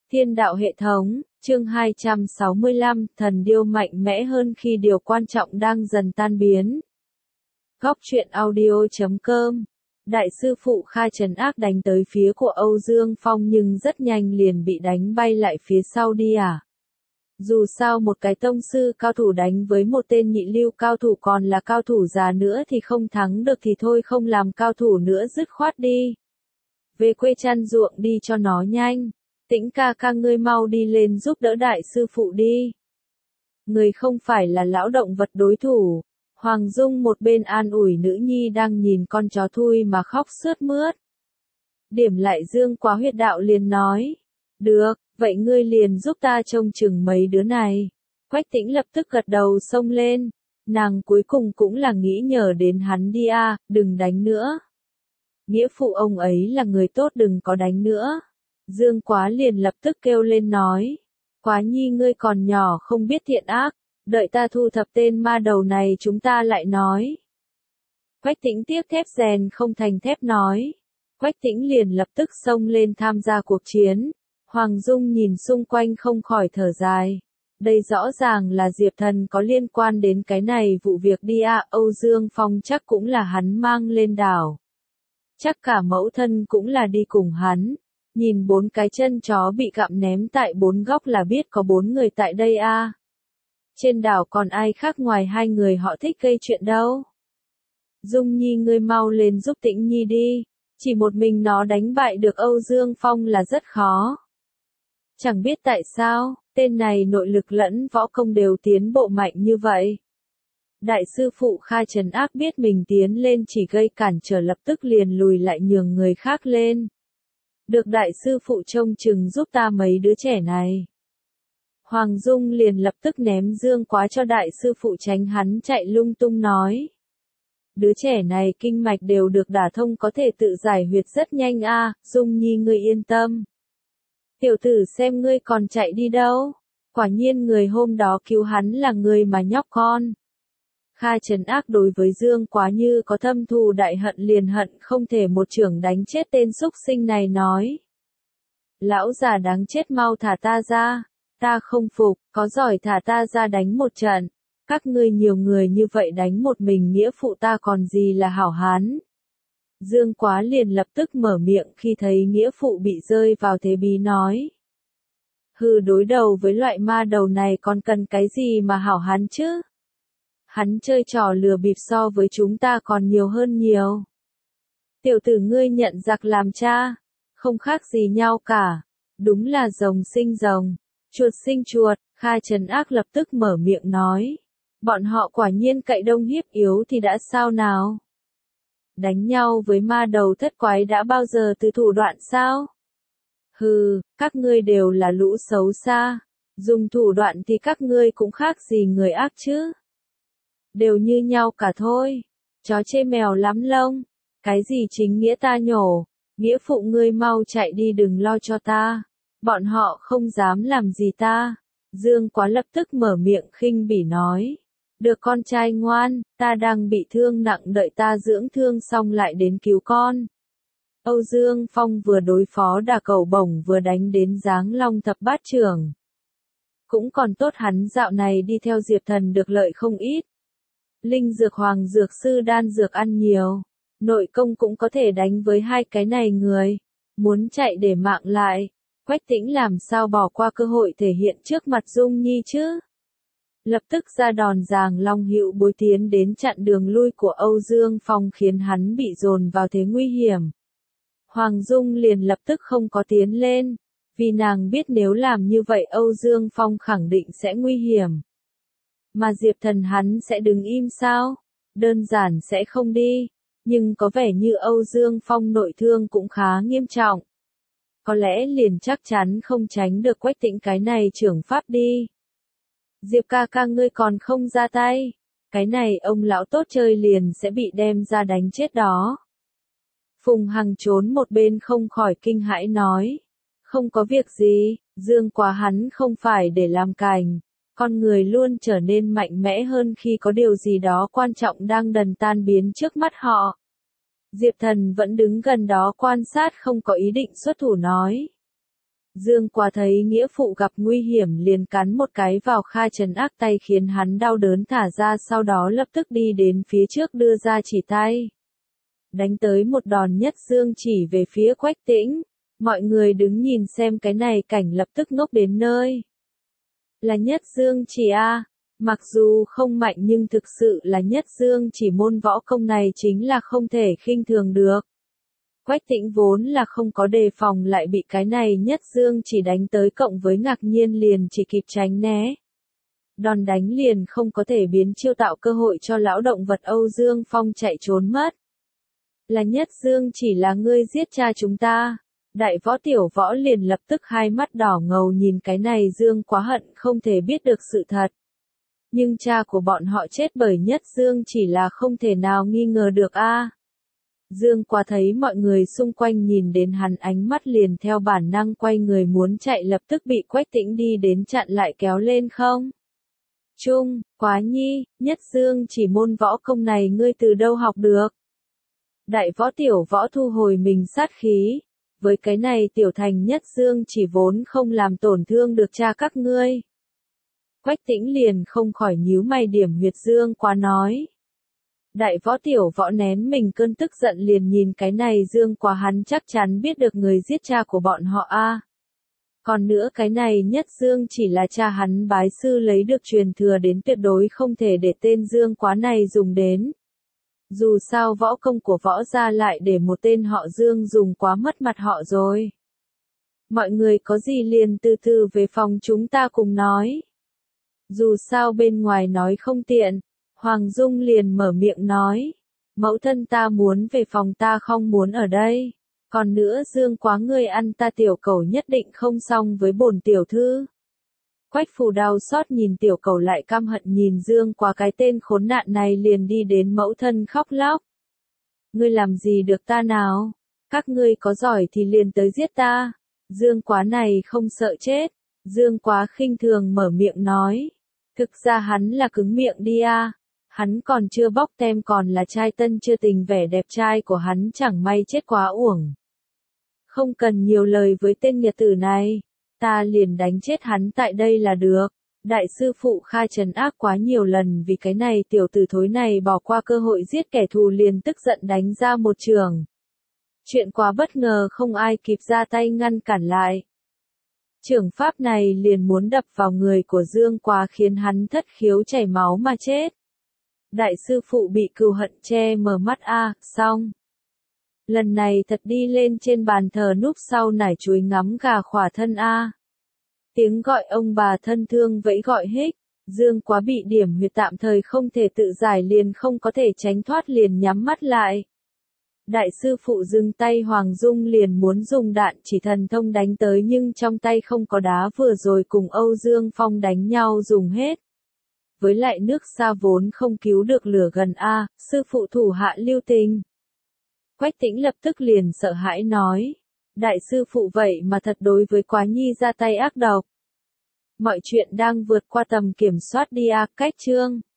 Thiên đạo hệ thống, chương 265, thần điêu mạnh mẽ hơn khi điều quan trọng đang dần tan biến. Góc truyện audio.com. Đại sư phụ Kha Trấn Ác đánh tới phía của Âu Dương Phong nhưng rất nhanh liền bị đánh bay lại phía sau đi à. Dù sao một cái tông sư cao thủ đánh với một tên nhị lưu cao thủ còn là cao thủ già nữa thì không thắng được thì thôi không làm cao thủ nữa dứt khoát đi. Về quê chăn ruộng đi cho nó nhanh. Tĩnh ca ca ngươi mau đi lên giúp đỡ đại sư phụ đi. Người không phải là lão động vật đối thủ. Hoàng Dung một bên an ủi nữ nhi đang nhìn con chó thui mà khóc sướt mướt. Điểm lại Dương Quá huyệt đạo liền nói. Được, vậy ngươi liền giúp ta trông chừng mấy đứa này. Quách Tĩnh lập tức gật đầu xông lên. Nàng cuối cùng cũng là nghĩ nhờ đến hắn đi à, đừng đánh nữa. Nghĩa phụ ông ấy là người tốt đừng có đánh nữa. Dương Quá liền lập tức kêu lên nói. Quá nhi ngươi còn nhỏ không biết thiện ác, đợi ta thu thập tên ma đầu này chúng ta lại nói. Quách Tĩnh tiếc thép rèn không thành thép nói. Quách Tĩnh liền lập tức xông lên tham gia cuộc chiến. Hoàng Dung nhìn xung quanh không khỏi thở dài. Đây rõ ràng là Diệp Thần có liên quan đến cái này vụ việc đi à, Âu Dương Phong chắc cũng là hắn mang lên đảo. Chắc cả mẫu thân cũng là đi cùng hắn. Nhìn 4 cái chân chó bị gặm ném tại 4 góc là biết có 4 người tại đây à. Trên đảo còn ai khác ngoài 2 người họ thích gây chuyện đâu. Dung Nhi ngươi mau lên giúp Tĩnh Nhi đi. Chỉ một mình nó đánh bại được Âu Dương Phong là rất khó. Chẳng biết tại sao, tên này nội lực lẫn võ công đều tiến bộ mạnh như vậy. Đại sư phụ Kha Trấn Ác biết mình tiến lên chỉ gây cản trở lập tức liền lùi lại nhường người khác lên. Được đại sư phụ trông chừng giúp ta mấy đứa trẻ này. Hoàng Dung liền lập tức ném Dương Quá cho đại sư phụ tránh hắn chạy lung tung nói. Đứa trẻ này kinh mạch đều được đả thông có thể tự giải huyệt rất nhanh à, Dung Nhi ngươi yên tâm. Tiểu tử xem ngươi còn chạy đi đâu, quả nhiên người hôm đó cứu hắn là người mà nhóc con. Kha Trấn Ác đối với Dương Quá như có thâm thù đại hận liền hận không thể một chưởng đánh chết tên xúc sinh này nói. Lão già đáng chết mau thả ta ra, ta không phục, có giỏi thả ta ra đánh một trận. Các ngươi nhiều người như vậy đánh một mình nghĩa phụ ta còn gì là hảo hán. Dương Quá liền lập tức mở miệng khi thấy nghĩa phụ bị rơi vào thế bí nói. Hừ đối đầu với loại ma đầu này còn cần cái gì mà hảo hán chứ? Hắn chơi trò lừa bịp so với chúng ta còn nhiều hơn nhiều. Tiểu tử ngươi nhận giặc làm cha, không khác gì nhau cả. Đúng là rồng sinh rồng, chuột sinh chuột, Kha Trấn Ác lập tức mở miệng nói. Bọn họ quả nhiên cậy đông hiếp yếu thì đã sao nào? Đánh nhau với ma đầu thất quái đã bao giờ từ thủ đoạn sao? Hừ, các ngươi đều là lũ xấu xa. Dùng thủ đoạn thì các ngươi cũng khác gì người ác chứ? Đều như nhau cả thôi. Chó chê mèo lắm lông. Cái gì chính nghĩa ta nhổ. Nghĩa phụ ngươi mau chạy đi đừng lo cho ta. Bọn họ không dám làm gì ta. Dương Quá lập tức mở miệng khinh bỉ nói. Được con trai ngoan, ta đang bị thương nặng đợi ta dưỡng thương xong lại đến cứu con. Âu Dương Phong vừa đối phó đả cầu bổng vừa đánh đến Giáng Long thập bát trưởng. Cũng còn tốt hắn dạo này đi theo Diệp Thần được lợi không ít. Linh dược hoàng dược sư đan dược ăn nhiều. Nội công cũng có thể đánh với hai cái này người. Muốn chạy để mạng lại. Quách Tĩnh làm sao bỏ qua cơ hội thể hiện trước mặt Dung Nhi chứ? Lập tức ra đòn Giàng Long hữu bối tiến đến chặn đường lui của Âu Dương Phong khiến hắn bị dồn vào thế nguy hiểm. Hoàng Dung liền lập tức không có tiến lên, vì nàng biết nếu làm như vậy Âu Dương Phong khẳng định sẽ nguy hiểm. Mà Diệp Thần hắn sẽ đứng im sao? Đơn giản sẽ không đi, nhưng có vẻ như Âu Dương Phong nội thương cũng khá nghiêm trọng. Có lẽ liền chắc chắn không tránh được Quách Tĩnh cái này trưởng pháp đi. Diệp ca ca ngươi còn không ra tay, cái này ông lão tốt chơi liền sẽ bị đem ra đánh chết đó. Phùng Hằng trốn một bên không khỏi kinh hãi nói. Không có việc gì, Dương Quá hắn không phải để làm cành. Con người luôn trở nên mạnh mẽ hơn khi có điều gì đó quan trọng đang dần tan biến trước mắt họ. Diệp Thần vẫn đứng gần đó quan sát không có ý định xuất thủ nói. Dương Quá thấy nghĩa phụ gặp nguy hiểm liền cắn một cái vào Kha Trấn Ác tay khiến hắn đau đớn thả ra, sau đó lập tức đi đến phía trước đưa ra chỉ tay. Đánh tới một đòn nhất dương chỉ về phía Quách Tĩnh. Mọi người đứng nhìn xem cái này cảnh lập tức ngốc đến nơi. Là nhất dương chỉ a, mặc dù không mạnh nhưng thực sự là nhất dương chỉ, môn võ công này chính là không thể khinh thường được. Quách Tĩnh vốn là không có đề phòng lại bị cái này nhất dương chỉ đánh tới, cộng với ngạc nhiên liền chỉ kịp tránh né. Đòn đánh liền không có thể biến chiêu, tạo cơ hội cho lão động vật Âu Dương Phong chạy trốn mất. Là nhất dương chỉ, là ngươi giết cha chúng ta. Đại võ tiểu võ liền lập tức hai mắt đỏ ngầu nhìn cái này Dương Quá, hận không thể biết được sự thật. Nhưng cha của bọn họ chết bởi nhất dương chỉ là không thể nào nghi ngờ được a. Dương Quá thấy mọi người xung quanh nhìn đến hắn, ánh mắt liền theo bản năng quay người muốn chạy, lập tức bị Quách Tĩnh đi đến chặn lại, kéo lên không. Trung, Quá Nhi, nhất dương chỉ môn võ công này ngươi từ đâu học được? Đại võ tiểu võ thu hồi mình sát khí. Với cái này tiểu thành nhất dương chỉ vốn không làm tổn thương được cha các ngươi. Quách Tĩnh liền không khỏi nhíu mày điểm huyệt Dương Quá nói. Đại võ tiểu võ nén mình cơn tức giận liền nhìn cái này Dương Quá, hắn chắc chắn biết được người giết cha của bọn họ a. Còn nữa cái này nhất dương chỉ là cha hắn bái sư lấy được truyền thừa đến, tuyệt đối không thể để tên Dương Quá này dùng đến. Dù sao võ công của võ gia lại để một tên họ Dương dùng, quá mất mặt họ rồi. Mọi người có gì liền từ từ về phòng chúng ta cùng nói. Dù sao bên ngoài nói không tiện, Hoàng Dung liền mở miệng nói. Mẫu thân ta muốn về phòng, ta không muốn ở đây. Còn nữa Dương Quá, ngươi ăn ta tiểu cẩu nhất định không xong với bổn tiểu thư. Quách Phù đau xót nhìn tiểu cẩu lại căm hận nhìn Dương Quá, cái tên khốn nạn này liền đi đến mẫu thân khóc lóc. Ngươi làm gì được ta nào? Các ngươi có giỏi thì liền tới giết ta. Dương Quá này không sợ chết. Dương Quá khinh thường mở miệng nói. Thực ra hắn là cứng miệng đi a. Hắn còn chưa bóc tem, còn là trai tân chưa tình, vẻ đẹp trai của hắn chẳng may chết quá uổng. Không cần nhiều lời với tên nghiệt tử này. Ta liền đánh chết hắn tại đây là được. Đại sư phụ Kha trấn ác quá nhiều lần vì cái này tiểu tử thối này bỏ qua cơ hội giết kẻ thù, liền tức giận đánh ra một chưởng. Chuyện quá bất ngờ, không ai kịp ra tay ngăn cản lại. Chưởng pháp này liền muốn đập vào người của Dương Quá, khiến hắn thất khiếu chảy máu mà chết. Đại sư phụ bị cừu hận che mở mắt a, xong. Lần này thật đi lên trên bàn thờ núp sau nải chuối ngắm gà khỏa thân a. Tiếng gọi ông bà thân thương vẫy gọi hích. Dương Quá bị điểm huyệt tạm thời không thể tự giải, liền không có thể tránh thoát, liền nhắm mắt lại. Đại sư phụ dừng tay, Hoàng Dung liền muốn dùng đạn chỉ thần thông đánh tới, nhưng trong tay không có đá, vừa rồi cùng Âu Dương Phong đánh nhau dùng hết. Với lại nước xa vốn không cứu được lửa gần a, sư phụ thủ hạ lưu tình. Quách Tĩnh lập tức liền sợ hãi nói. Đại sư phụ vậy mà thật đối với Quá Nhi ra tay ác độc. Mọi chuyện đang vượt qua tầm kiểm soát đi a. Cách chương